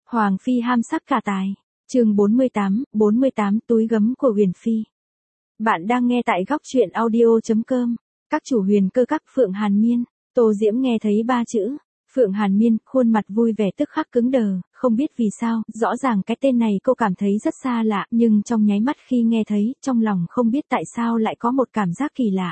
Hoàng phi ham sắc cả tài. Chương 48 túi gấm của Huyền phi. Bạn đang nghe tại góc truyện audio.com. Các chủ huyền cơ các Phượng Hàn Miên. Tô Diễm nghe thấy ba chữ Phượng Hàn Miên, khuôn mặt vui vẻ tức khắc cứng đờ, không biết vì sao, rõ ràng cái tên này cô cảm thấy rất xa lạ, nhưng trong nháy mắt khi nghe thấy, trong lòng không biết tại sao lại có một cảm giác kỳ lạ.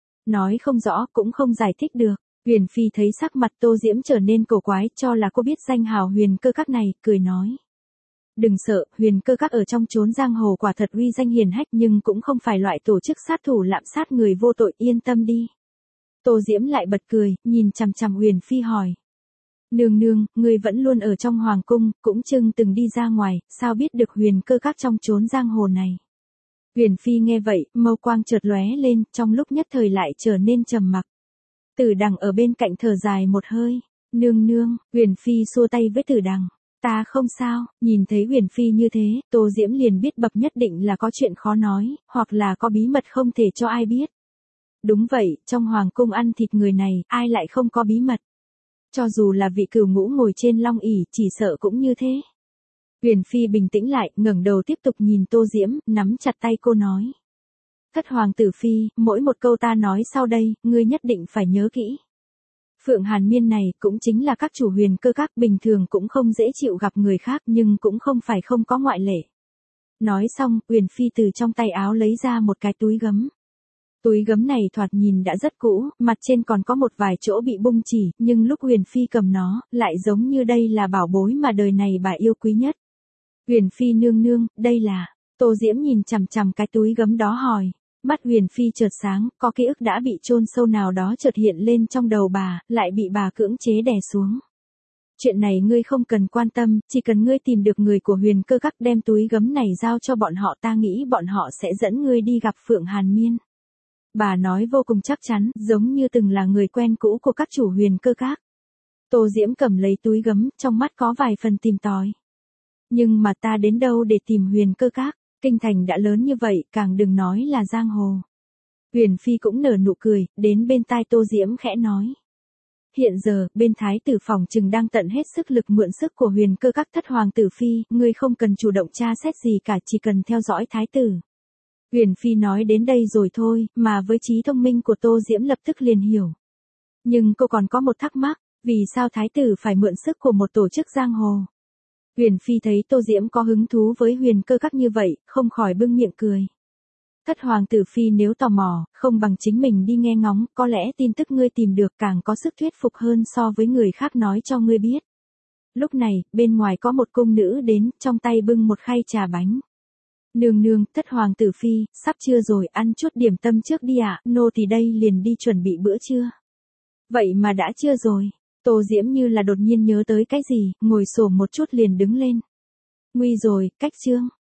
Nói không rõ, cũng không giải thích được. Huyền phi thấy sắc mặt Tô Diễm trở nên cổ quái, cho là cô biết danh hào huyền cơ các này, cười nói. Đừng sợ, huyền cơ các ở trong chốn giang hồ quả thật uy danh hiển hách, nhưng cũng không phải loại tổ chức sát thủ lạm sát người vô tội, yên tâm đi. Tô Diễm lại bật cười, nhìn chằm chằm Huyền phi hỏi. Nương nương, ngươi vẫn luôn ở trong hoàng cung, cũng chừng từng đi ra ngoài, sao biết được huyền cơ các trong chốn giang hồ này? Huyền phi nghe vậy, mâu quang chợt lóe lên, trong lúc nhất thời lại trở nên trầm mặc. Tử Đằng ở bên cạnh thở dài một hơi. Nương nương, Huyền phi xua tay với Tử Đằng. Ta không sao. Nhìn thấy Huyền phi như thế, Tô Diễm liền biết bập nhất định là có chuyện khó nói, hoặc là có bí mật không thể cho ai biết. Đúng vậy, trong hoàng cung ăn thịt người này, ai lại không có bí mật. Cho dù là vị cửu ngũ ngồi trên long ỷ, chỉ sợ cũng như thế. Huyền phi bình tĩnh lại, ngẩng đầu tiếp tục nhìn Tô Diễm, nắm chặt tay cô nói. Thất hoàng tử phi, mỗi một câu ta nói sau đây, ngươi nhất định phải nhớ kỹ. Phượng Hàn Miên này cũng chính là các chủ huyền cơ các, bình thường cũng không dễ chịu gặp người khác, nhưng cũng không phải không có ngoại lệ. Nói xong, Huyền phi từ trong tay áo lấy ra một cái túi gấm. Túi gấm này thoạt nhìn đã rất cũ, mặt trên còn có một vài chỗ bị bung chỉ, nhưng lúc Huyền phi cầm nó, lại giống như đây là bảo bối mà đời này bà yêu quý nhất. Huyền phi nương nương, đây là. Tô Diễm nhìn chằm chằm cái túi gấm đó hỏi. Mắt Huyền phi chợt sáng, có ký ức đã bị chôn sâu nào đó chợt hiện lên trong đầu bà, lại bị bà cưỡng chế đè xuống. Chuyện này ngươi không cần quan tâm, chỉ cần ngươi tìm được người của huyền cơ các, đem túi gấm này giao cho bọn họ, ta nghĩ bọn họ sẽ dẫn ngươi đi gặp Phượng Hàn Miên. Bà nói vô cùng chắc chắn, giống như từng là người quen cũ của các chủ huyền cơ các. Tô Diễm cầm lấy túi gấm, trong mắt có vài phần tìm tòi. Nhưng mà ta đến đâu để tìm huyền cơ các? Kinh thành đã lớn như vậy, càng đừng nói là giang hồ. Huyền phi cũng nở nụ cười, đến bên tai Tô Diễm khẽ nói. Hiện giờ, bên thái tử phòng trừng đang tận hết sức lực mượn sức của huyền cơ các. Thất hoàng tử phi, ngươi không cần chủ động tra xét gì cả, chỉ cần theo dõi thái tử. Huyền phi nói đến đây rồi thôi, mà với trí thông minh của Tô Diễm lập tức liền hiểu. Nhưng cô còn có một thắc mắc, vì sao thái tử phải mượn sức của một tổ chức giang hồ? Huyền phi thấy Tô Diễm có hứng thú với huyền cơ các như vậy, không khỏi bưng miệng cười. Thất hoàng tử phi nếu tò mò, không bằng chính mình đi nghe ngóng, có lẽ tin tức ngươi tìm được càng có sức thuyết phục hơn so với người khác nói cho ngươi biết. Lúc này, bên ngoài có một cung nữ đến, trong tay bưng một khay trà bánh. Nương nương, thất hoàng tử phi, sắp trưa rồi, ăn chút điểm tâm trước đi ạ, nô tỳ đây liền đi chuẩn bị bữa trưa. Vậy mà đã trưa rồi. Tô Diễm như là đột nhiên nhớ tới cái gì, ngồi xổm một chút liền đứng lên. Nguy rồi, cách chương.